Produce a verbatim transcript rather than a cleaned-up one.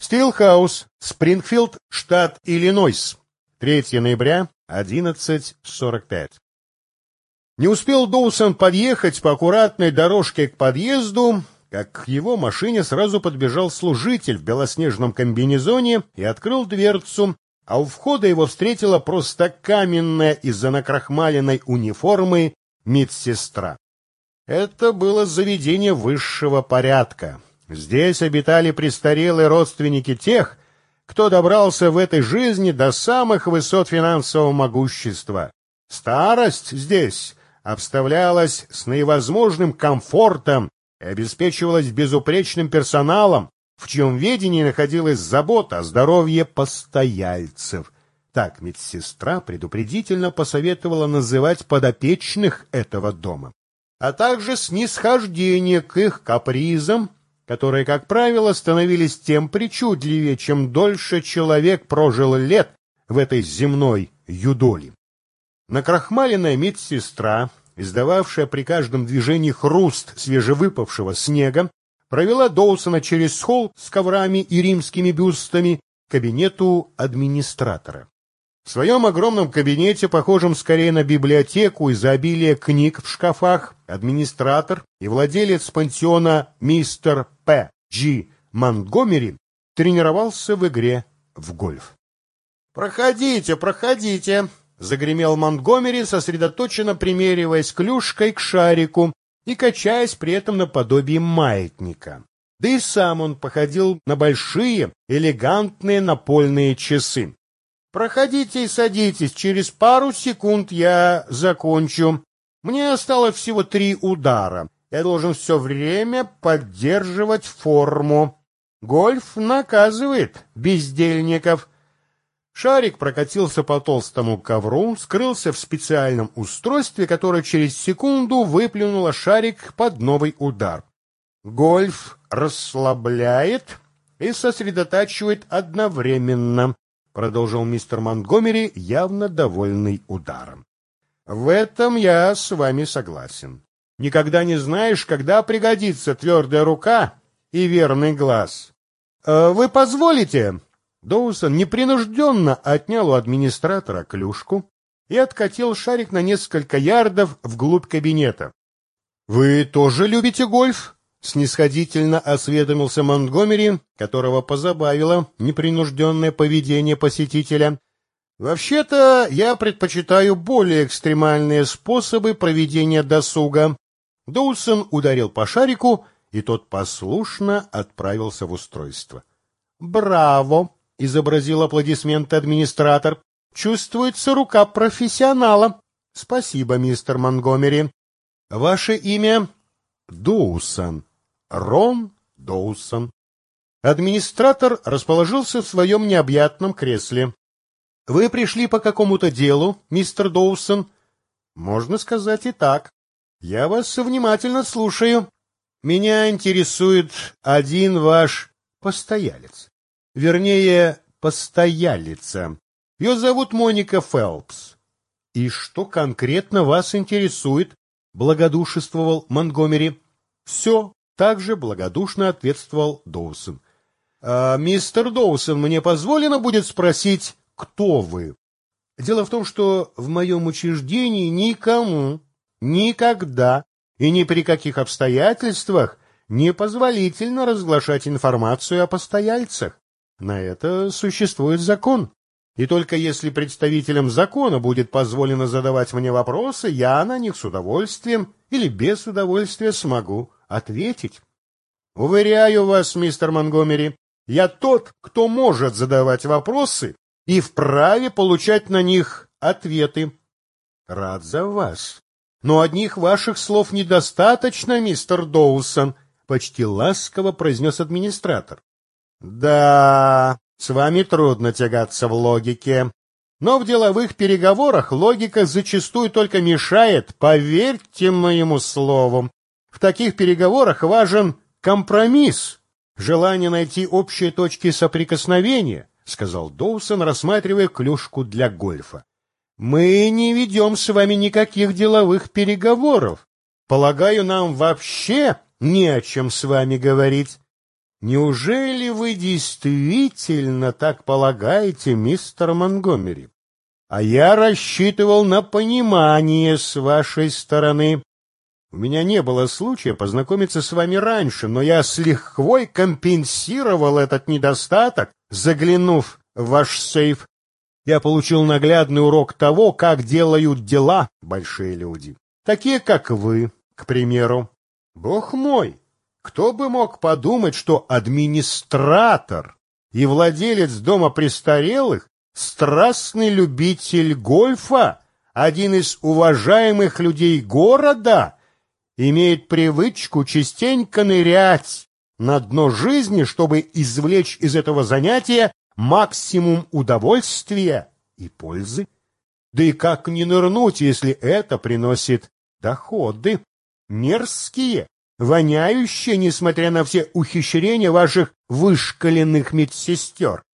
Стилхаус, Спрингфилд, штат Иллинойс. третьего ноября, одиннадцать сорок пять. Не успел Доусон подъехать по аккуратной дорожке к подъезду, как к его машине сразу подбежал служитель в белоснежном комбинезоне и открыл дверцу, а у входа его встретила просто каменная из-за накрахмаленной униформы медсестра. Это было заведение высшего порядка. Здесь обитали престарелые родственники тех, кто добрался в этой жизни до самых высот финансового могущества. Старость здесь обставлялась с наивозможным комфортом и обеспечивалась безупречным персоналом, в чьем ведении находилась забота о здоровье постояльцев. Так медсестра предупредительно посоветовала называть подопечных этого дома, а также снисхождение к их капризам, которые, как правило, становились тем причудливее, чем дольше человек прожил лет в этой земной юдоли. Накрахмаленная медсестра, издававшая при каждом движении хруст свежевыпавшего снега, провела Доусона через холл с коврами и римскими бюстами к кабинету администратора. В своем огромном кабинете, похожем скорее на библиотеку из-за обилия книг в шкафах, администратор и владелец пансиона мистер П. Джи Монтгомери тренировался в игре в гольф. «Проходите, проходите!» — загремел Монтгомери, сосредоточенно примериваясь клюшкой к шарику и качаясь при этом наподобие маятника. Да и сам он походил на большие, элегантные напольные часы. «Проходите и садитесь, через пару секунд я закончу. Мне осталось всего три удара. Я должен все время поддерживать форму. Гольф наказывает бездельников». Шарик прокатился по толстому ковру, скрылся в специальном устройстве, которое через секунду выплюнуло шарик под новый удар. Гольф расслабляет и сосредотачивает одновременно, продолжил мистер Монтгомери, явно довольный ударом. В этом я с вами согласен. Никогда не знаешь, когда пригодится твердая рука и верный глаз. Вы позволите? Доусон непринужденно отнял у администратора клюшку и откатил шарик на несколько ярдов вглубь кабинета. — Вы тоже любите гольф? — снисходительно осведомился Монтгомери, которого позабавило непринужденное поведение посетителя. — Вообще-то я предпочитаю более экстремальные способы проведения досуга. Доусон ударил по шарику, и тот послушно отправился в устройство. — Браво! — изобразил аплодисменты администратор. — Чувствуется рука профессионала. — Спасибо, мистер Монтгомери. — Ваше имя? — Доусон. Рон Доусон. Администратор расположился в своем необъятном кресле. — Вы пришли по какому-то делу, мистер Доусон? — Можно сказать и так. — Я вас внимательно слушаю. Меня интересует один ваш постоялец. Вернее, постоялица. Ее зовут Моника Фелпс. — И что конкретно вас интересует? — благодушествовал Монтгомери. — Все, также благодушно ответствовал Доусон. — А, мистер Доусон, мне позволено будет спросить, кто вы? Дело в том, что в моем учреждении никому, никогда и ни при каких обстоятельствах не позволительно разглашать информацию о постояльцах. На это существует закон. И только если представителям закона будет позволено задавать мне вопросы, я на них с удовольствием или без удовольствия смогу ответить. Уверяю вас, мистер Монтгомери, я тот, кто может задавать вопросы и вправе получать на них ответы. Рад за вас. Но одних ваших слов недостаточно, мистер Доусон, почти ласково произнес администратор. Да, с вами трудно тягаться в логике. Но в деловых переговорах логика зачастую только мешает, поверьте моему слову. В таких переговорах важен компромисс, желание найти общие точки соприкосновения, сказал Доусон, рассматривая клюшку для гольфа. Мы не ведем с вами никаких деловых переговоров. Полагаю, нам вообще не о чем с вами говорить. Неужели вы действительно так полагаете, мистер Монтгомери? А я рассчитывал на понимание с вашей стороны. У меня не было случая познакомиться с вами раньше, но я с лихвой компенсировал этот недостаток, заглянув в ваш сейф. Я получил наглядный урок того, как делают дела большие люди, такие как вы, к примеру. Бог мой! Кто бы мог подумать, что администратор и владелец дома престарелых, страстный любитель гольфа, один из уважаемых людей города, имеет привычку частенько нырять на дно жизни, чтобы извлечь из этого занятия максимум удовольствия и пользы? Да и как не нырнуть, если это приносит доходы? Мерзкие, воняющие, несмотря на все ухищрения ваших вышкаленных медсестер.